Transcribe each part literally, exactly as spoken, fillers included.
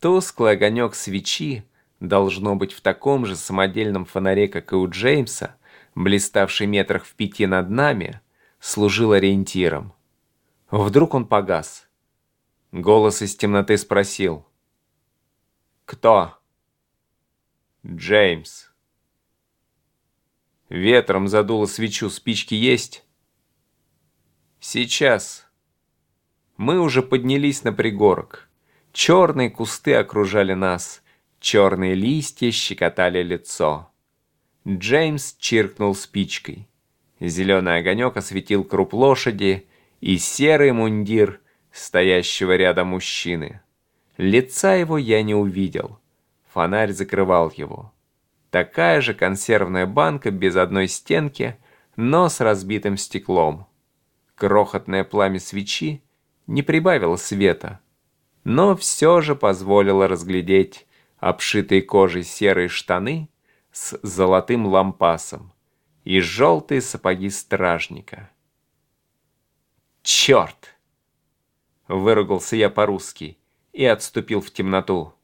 Тусклый огонек свечи, должно быть в таком же самодельном фонаре, как и у Джеймса, блиставший метрах в пяти над нами, служил ориентиром. Вдруг он погас. Голос из темноты спросил: «Кто?» «Джеймс». Ветром задуло свечу. Спички есть? Сейчас. Мы уже поднялись на пригорок. Черные кусты окружали нас. Черные листья щекотали лицо. Джеймс чиркнул спичкой. Зеленый огонек осветил круп лошади и серый мундир стоящего рядом мужчины. Лица его я не увидел. Фонарь закрывал его. Такая же консервная банка без одной стенки, но с разбитым стеклом. Крохотное пламя свечи не прибавило света, но все же позволило разглядеть обшитые кожей серые штаны с золотым лампасом и желтые сапоги стражника. «Черт!» — выругался я по-русски и отступил в темноту.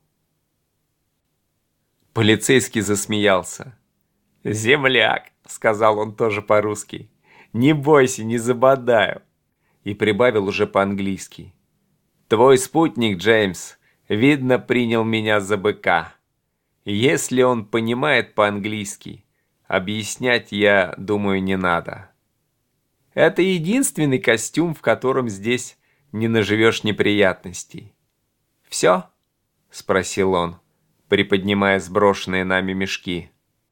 Полицейский засмеялся. «Земляк», — сказал он тоже по-русски, — «не бойся, не забодаю». И прибавил уже по-английски. «Твой спутник, Джеймс, видно, принял меня за быка. Если он понимает по-английски, объяснять, я думаю, не надо. Это единственный костюм, в котором здесь не наживешь неприятностей». «Все?» — спросил он, приподнимая сброшенные нами мешки.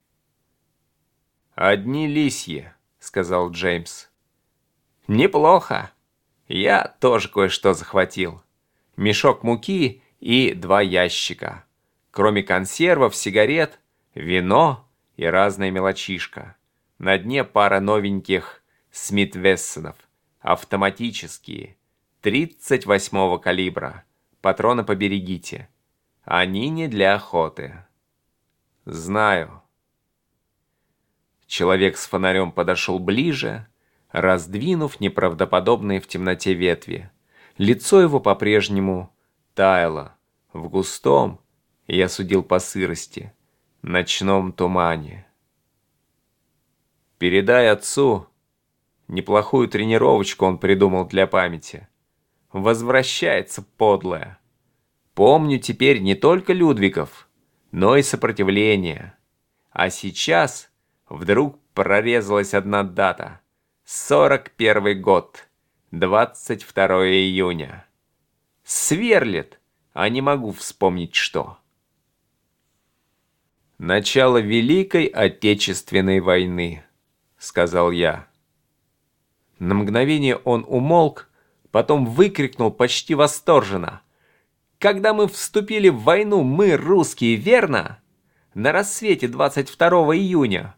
«Одни лисьи», — сказал Джеймс. «Неплохо. Я тоже кое-что захватил. Мешок муки и два ящика. Кроме консервов, сигарет, вино и разная мелочишка. На дне пара новеньких Смит-Вессонов, автоматические, тридцать восьмого калибра. Патроны поберегите. Они не для охоты». «Знаю». Человек с фонарем подошел ближе, раздвинув неправдоподобные в темноте ветви. Лицо его по-прежнему таяло в густом, я судил по сырости, ночном тумане. «Передай отцу, неплохую тренировочку он придумал для памяти. Возвращается, подлая. Помню теперь не только Людвигов, но и сопротивление. А сейчас вдруг прорезалась одна дата. сорок первый год, двадцать второго июня. Сверлит, а не могу вспомнить что. «Начало Великой Отечественной войны», — сказал я. На мгновение он умолк, потом выкрикнул почти восторженно: «Когда мы вступили в войну, мы, русские, верно? На рассвете двадцать второго июня».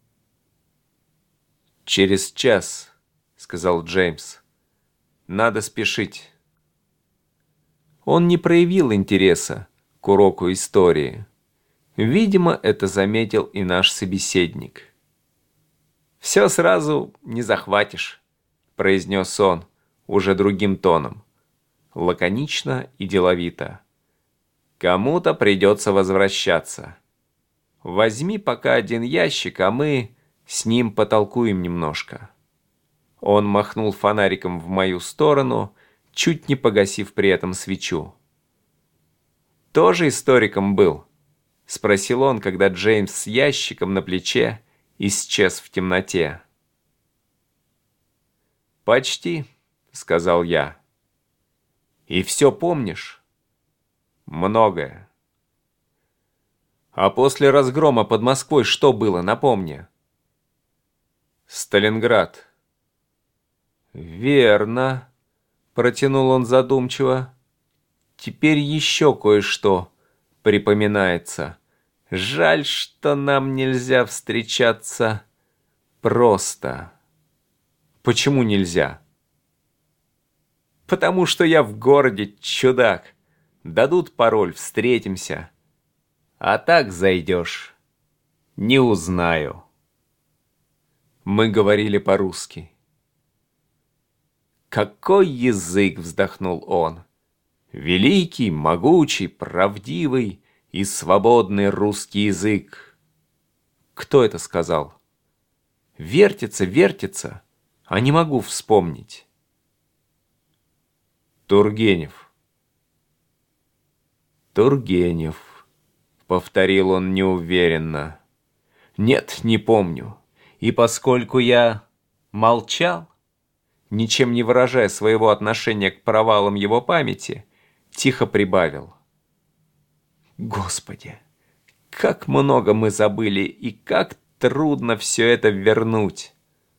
«Через час», — сказал Джеймс. «Надо спешить». Он не проявил интереса к уроку истории. Видимо, это заметил и наш собеседник. «Все сразу не захватишь», — произнес он уже другим тоном. Лаконично и деловито. «Кому-то придется возвращаться. Возьми пока один ящик, а мы с ним потолкуем немножко». Он махнул фонариком в мою сторону, чуть не погасив при этом свечу. «Тоже историком был?» — спросил он, когда Джеймс с ящиком на плече исчез в темноте. «Почти», — сказал я. «И все помнишь?» «Многое». «А после разгрома под Москвой что было, напомни?» «Сталинград». «Верно», — протянул он задумчиво. «Теперь еще кое-что припоминается. Жаль, что нам нельзя встречаться просто». «Почему нельзя?» «Потому что я в городе, чудак. Дадут пароль, встретимся. А так зайдешь. Не узнаю». Мы говорили по-русски. «Какой язык!» — вздохнул он. Великий, могучий, правдивый и свободный русский язык. Кто это сказал? Вертится, вертится, а не могу вспомнить. Тургенев. Тургенев, повторил он неуверенно. Нет, не помню. И поскольку я молчал, ничем не выражая своего отношения к провалам его памяти, тихо прибавил. Господи, как много мы забыли и как трудно все это вернуть.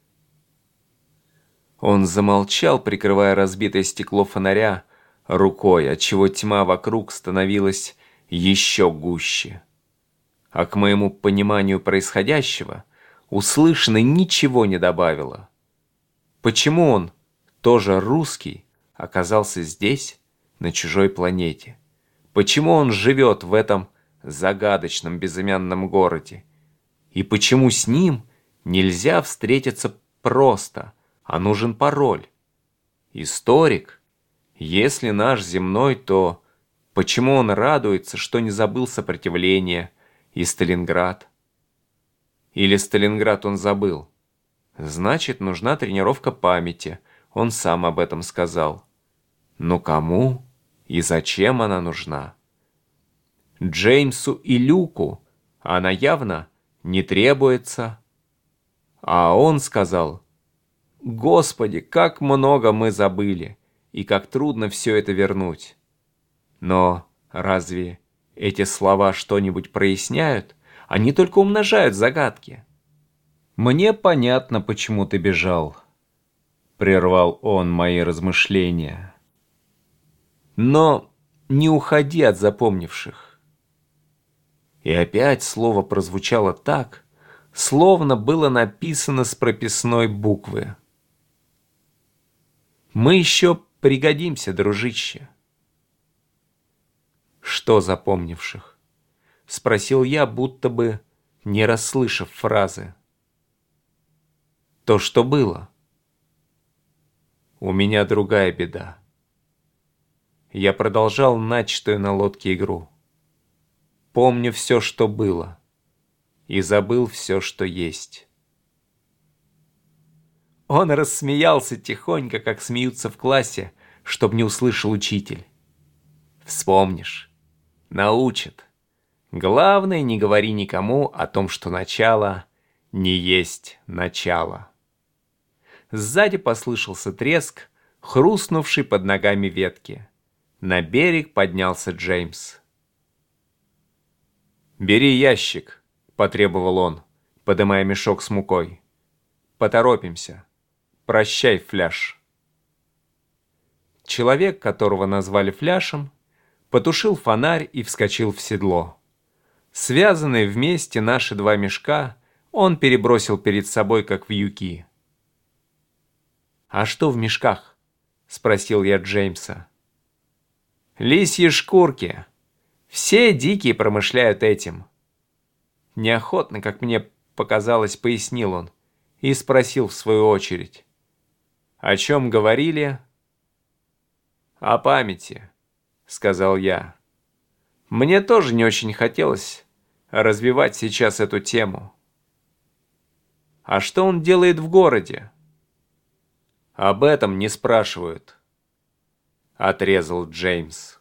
Он замолчал, прикрывая разбитое стекло фонаря рукой, отчего тьма вокруг становилась еще гуще. А к моему пониманию происходящего услышанное ничего не добавило. Почему он, тоже русский, оказался здесь, на чужой планете? Почему он живет в этом загадочном безымянном городе? И почему с ним нельзя встретиться просто, а нужен пароль? Историк? Если наш земной, то почему он радуется, что не забыл сопротивление и Сталинград? Или Сталинград он забыл? Значит, нужна тренировка памяти, он сам об этом сказал. Но кому и зачем она нужна? Джеймсу и Люку она явно не требуется. А он сказал: «Господи, как много мы забыли, и как трудно все это вернуть». Но разве эти слова что-нибудь проясняют? Они только умножают загадки. «Мне понятно, почему ты бежал», — прервал он мои размышления. «Но не уходи от запомнивших». И опять слово прозвучало так, словно было написано с прописной буквы. «Мы еще пригодимся, дружище». «Что запомнивших?» — спросил я, будто бы не расслышав фразы. «То, что было». У меня другая беда. Я продолжал начатую на лодке игру. Помню все, что было, и забыл все, что есть. Он рассмеялся тихонько, как смеются в классе, чтоб не услышал учитель. Вспомнишь, научат. Главное, не говори никому о том, что начало не есть начало. Сзади послышался треск, хрустнувший под ногами ветки. На берег поднялся Джеймс. «Бери ящик», — потребовал он, подымая мешок с мукой. «Поторопимся. Прощай, Фляж». Человек, которого назвали Фляшем, потушил фонарь и вскочил в седло. Связанные вместе наши два мешка он перебросил перед собой, как вьюки. «А что в мешках?» — спросил я Джеймса. «Лисьи шкурки. Все дикие промышляют этим». Неохотно, как мне показалось, пояснил он и спросил в свою очередь. «О чем говорили?» «О памяти», — сказал я. Мне тоже не очень хотелось развивать сейчас эту тему. «А что он делает в городе?» «Об этом не спрашивают», — отрезал Джеймс.